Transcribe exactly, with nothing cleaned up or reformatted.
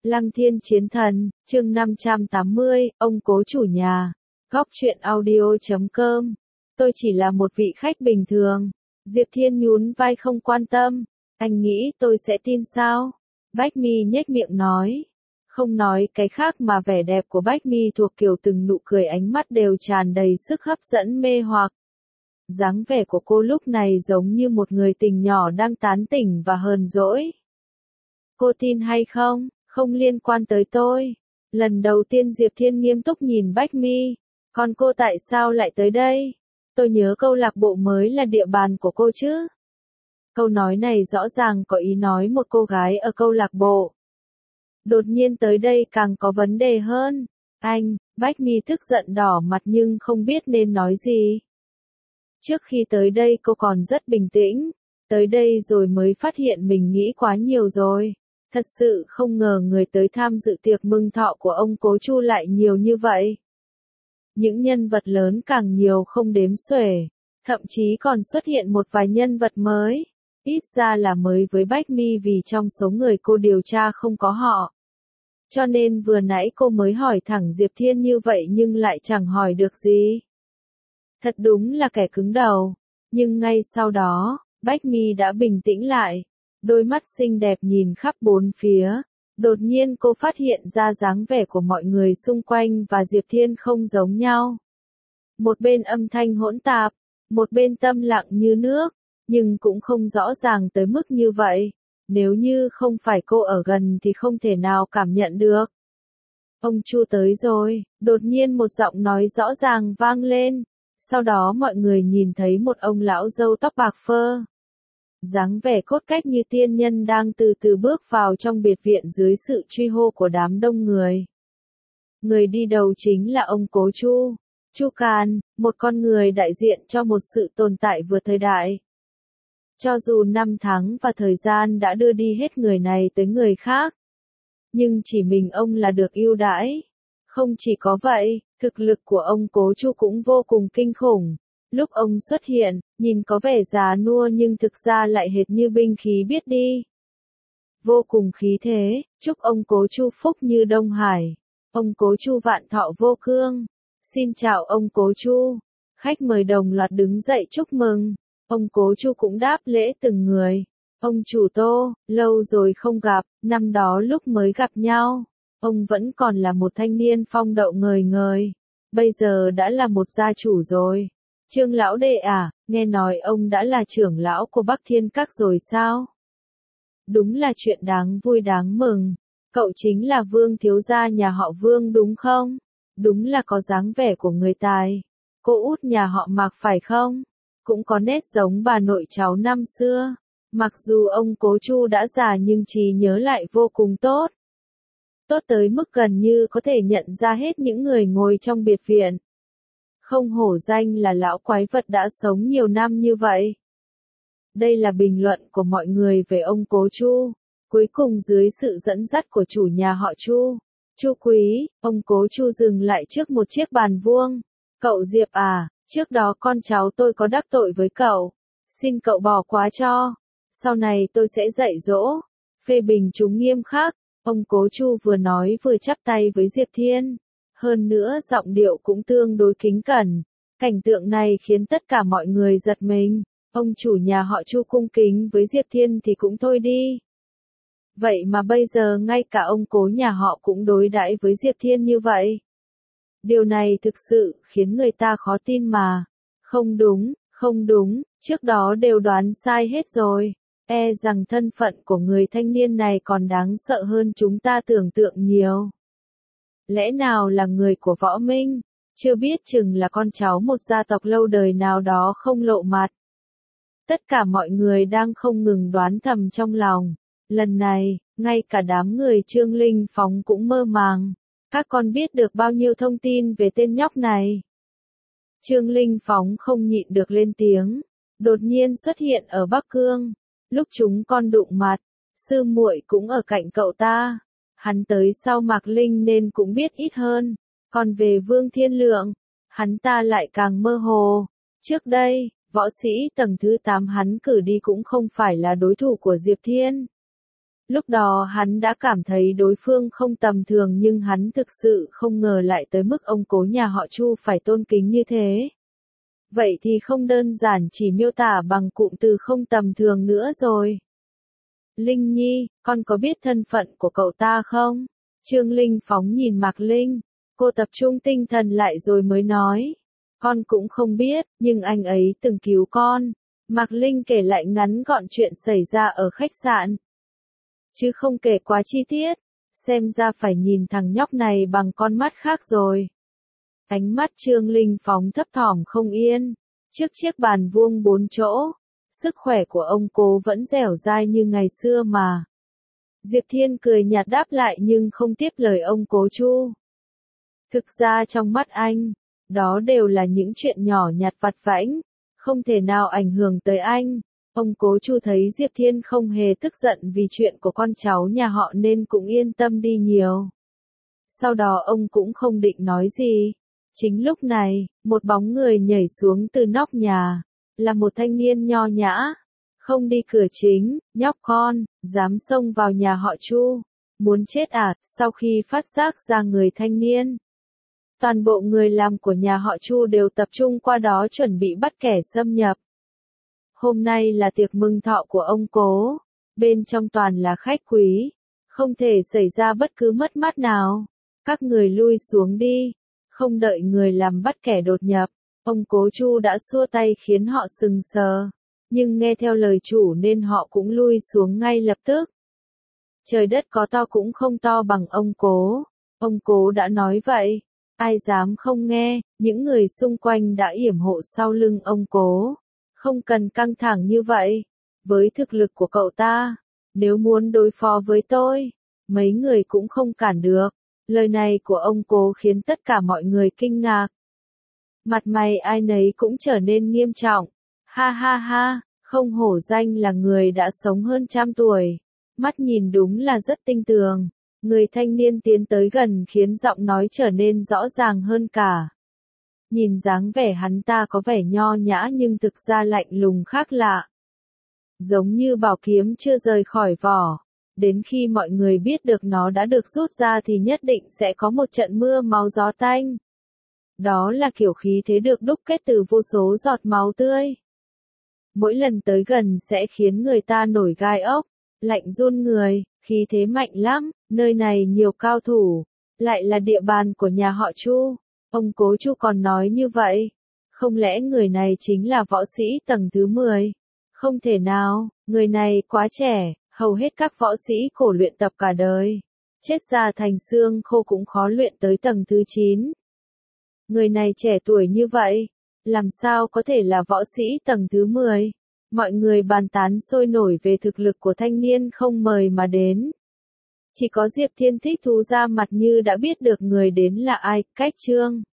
Lăng Thiên Chiến Thần, chương năm trăm tám mươi, ông cố chủ nhà. Góc truyện audio chấm com. Tôi chỉ là một vị khách bình thường. Diệp Thiên nhún vai không quan tâm. Anh nghĩ tôi sẽ tin sao? Bách Mi nhếch miệng nói. Không nói cái khác mà vẻ đẹp của Bách Mi thuộc kiểu từng nụ cười ánh mắt đều tràn đầy sức hấp dẫn mê hoặc. Dáng vẻ của cô lúc này giống như một người tình nhỏ đang tán tỉnh và hờn dỗi. Cô tin hay không? Không liên quan tới tôi. Lần đầu tiên Diệp Thiên nghiêm túc nhìn Bách Mi. Còn cô tại sao lại tới đây? Tôi nhớ câu lạc bộ mới là địa bàn của cô chứ. Câu nói này rõ ràng có ý nói một cô gái ở câu lạc bộ. Đột nhiên tới đây càng có vấn đề hơn. Anh, Bách Mi tức giận đỏ mặt nhưng không biết nên nói gì. Trước khi tới đây cô còn rất bình tĩnh. Tới đây rồi mới phát hiện mình nghĩ quá nhiều rồi. Thật sự không ngờ người tới tham dự tiệc mừng thọ của ông cố Chu lại nhiều như vậy. Những nhân vật lớn càng nhiều không đếm xuể. Thậm chí còn xuất hiện một vài nhân vật mới. Ít ra là mới với Bách Mi vì trong số người cô điều tra không có họ. Cho nên vừa nãy cô mới hỏi thẳng Diệp Thiên như vậy nhưng lại chẳng hỏi được gì. Thật đúng là kẻ cứng đầu. Nhưng ngay sau đó, Bách Mi đã bình tĩnh lại. Đôi mắt xinh đẹp nhìn khắp bốn phía. Đột nhiên cô phát hiện ra dáng vẻ của mọi người xung quanh và Diệp Thiên không giống nhau. Một bên âm thanh hỗn tạp, một bên tâm lặng như nước, nhưng cũng không rõ ràng tới mức như vậy. Nếu như không phải cô ở gần thì không thể nào cảm nhận được. Ông Chu tới rồi, đột nhiên một giọng nói rõ ràng vang lên. Sau đó mọi người nhìn thấy một ông lão râu tóc bạc phơ. Dáng vẻ cốt cách như tiên nhân đang từ từ bước vào trong biệt viện dưới sự truy hô của đám đông người. Người đi đầu chính là ông cố Chu. Chu Càn, một con người đại diện cho một sự tồn tại vượt thời đại. Cho dù năm tháng và thời gian đã đưa đi hết người này tới người khác. Nhưng chỉ mình ông là được ưu đãi. Không chỉ có vậy, thực lực của ông cố Chu cũng vô cùng kinh khủng. Lúc ông xuất hiện, nhìn có vẻ già nua nhưng thực ra lại hệt như binh khí biết đi. Vô cùng khí thế, chúc ông cố Chu phúc như Đông Hải. Ông cố Chu vạn thọ vô cương. Xin chào ông cố Chu. Khách mời đồng loạt đứng dậy chúc mừng. Ông cố Chu cũng đáp lễ từng người. Ông chủ Tô, lâu rồi không gặp, năm đó lúc mới gặp nhau. Ông vẫn còn là một thanh niên phong đậu ngời ngời. Bây giờ đã là một gia chủ rồi. Trương lão đệ à, nghe nói ông đã là trưởng lão của Bắc Thiên Các rồi sao? Đúng là chuyện đáng vui đáng mừng. Cậu chính là Vương thiếu gia nhà họ Vương đúng không? Đúng là có dáng vẻ của người tài. Cô út nhà họ Mạc phải không? Cũng có nét giống bà nội cháu năm xưa. Mặc dù ông cố Chu đã già nhưng trí nhớ lại vô cùng tốt. Tốt tới mức gần như có thể nhận ra hết những người ngồi trong biệt viện. Không hổ danh là lão quái vật đã sống nhiều năm như vậy. Đây là bình luận của mọi người về ông cố Chu. Cuối cùng dưới sự dẫn dắt của chủ nhà họ Chu, Chu Quý, ông cố Chu dừng lại trước một chiếc bàn vuông. Cậu Diệp à, trước đó con cháu tôi có đắc tội với cậu. Xin cậu bỏ qua cho. Sau này tôi sẽ dạy dỗ, phê bình chúng nghiêm khắc. Ông cố Chu vừa nói vừa chắp tay với Diệp Thiên. Hơn nữa giọng điệu cũng tương đối kính cẩn. Cảnh tượng này khiến tất cả mọi người giật mình. Ông chủ nhà họ Chu cung kính với Diệp Thiên thì cũng thôi đi. Vậy mà bây giờ ngay cả ông cố nhà họ cũng đối đãi với Diệp Thiên như vậy. Điều này thực sự khiến người ta khó tin mà. Không đúng, không đúng, trước đó đều đoán sai hết rồi. E rằng thân phận của người thanh niên này còn đáng sợ hơn chúng ta tưởng tượng nhiều. Lẽ nào là người của Võ Minh? Chưa biết chừng là con cháu một gia tộc lâu đời nào đó không lộ mặt. Tất cả mọi người đang không ngừng đoán thầm trong lòng. Lần này, ngay cả đám người Trương Linh Phóng cũng mơ màng. Các con biết được bao nhiêu thông tin về tên nhóc này? Trương Linh Phóng không nhịn được lên tiếng. Đột nhiên xuất hiện ở Bắc Cương. Lúc chúng con đụng mặt, sư muội cũng ở cạnh cậu ta. Hắn tới sau Mạc Linh nên cũng biết ít hơn. Còn về Vương Thiên Lượng, hắn ta lại càng mơ hồ. Trước đây, võ sĩ tầng thứ tám hắn cử đi cũng không phải là đối thủ của Diệp Thiên. Lúc đó hắn đã cảm thấy đối phương không tầm thường nhưng hắn thực sự không ngờ lại tới mức ông cố nhà họ Chu phải tôn kính như thế. Vậy thì không đơn giản chỉ miêu tả bằng cụm từ không tầm thường nữa rồi. Linh Nhi, con có biết thân phận của cậu ta không? Trương Linh phóng nhìn Mạc Linh, cô tập trung tinh thần lại rồi mới nói. Con cũng không biết, nhưng anh ấy từng cứu con. Mạc Linh kể lại ngắn gọn chuyện xảy ra ở khách sạn. Chứ không kể quá chi tiết, xem ra phải nhìn thằng nhóc này bằng con mắt khác rồi. Ánh mắt Trương Linh phóng thấp thỏm không yên, trước chiếc bàn vuông bốn chỗ, sức khỏe của ông cố vẫn dẻo dai như ngày xưa mà. Diệp Thiên cười nhạt đáp lại nhưng không tiếp lời ông cố Chu. Thực ra trong mắt anh, đó đều là những chuyện nhỏ nhặt vặt vãnh, không thể nào ảnh hưởng tới anh. Ông cố Chu thấy Diệp Thiên không hề tức giận vì chuyện của con cháu nhà họ nên cũng yên tâm đi nhiều. Sau đó ông cũng không định nói gì. Chính lúc này, một bóng người nhảy xuống từ nóc nhà, là một thanh niên nho nhã, không đi cửa chính, nhóc con, dám xông vào nhà họ Chu, muốn chết à? Sau khi phát giác ra người thanh niên, toàn bộ người làm của nhà họ Chu đều tập trung qua đó chuẩn bị bắt kẻ xâm nhập. Hôm nay là tiệc mừng thọ của ông cố, bên trong toàn là khách quý, không thể xảy ra bất cứ mất mát nào. Các người lui xuống đi. Không đợi người làm bắt kẻ đột nhập, ông cố Chu đã xua tay khiến họ sừng sờ, nhưng nghe theo lời chủ nên họ cũng lui xuống ngay lập tức. Trời đất có to cũng không to bằng ông cố, ông cố đã nói vậy, ai dám không nghe, những người xung quanh đã yểm hộ sau lưng ông cố. Không cần căng thẳng như vậy, với thực lực của cậu ta, nếu muốn đối phó với tôi, mấy người cũng không cản được. Lời này của ông cố khiến tất cả mọi người kinh ngạc. Mặt mày ai nấy cũng trở nên nghiêm trọng. Ha ha ha, không hổ danh là người đã sống hơn trăm tuổi. Mắt nhìn đúng là rất tinh tường. Người thanh niên tiến tới gần khiến giọng nói trở nên rõ ràng hơn cả. Nhìn dáng vẻ hắn ta có vẻ nho nhã nhưng thực ra lạnh lùng khác lạ. Giống như bảo kiếm chưa rời khỏi vỏ. Đến khi mọi người biết được nó đã được rút ra thì nhất định sẽ có một trận mưa máu gió tanh. Đó là kiểu khí thế được đúc kết từ vô số giọt máu tươi. Mỗi lần tới gần sẽ khiến người ta nổi gai ốc, lạnh run người, khí thế mạnh lắm, nơi này nhiều cao thủ, lại là địa bàn của nhà họ Chu. Ông cố Chu còn nói như vậy, không lẽ người này chính là võ sĩ tầng thứ mười? Không thể nào, người này quá trẻ. Hầu hết các võ sĩ khổ luyện tập cả đời, chết ra thành xương khô cũng khó luyện tới tầng thứ chín. Người này trẻ tuổi như vậy, làm sao có thể là võ sĩ tầng thứ mười? Mọi người bàn tán sôi nổi về thực lực của thanh niên không mời mà đến. Chỉ có Diệp Thiên thích thú ra mặt như đã biết được người đến là ai. Cách chương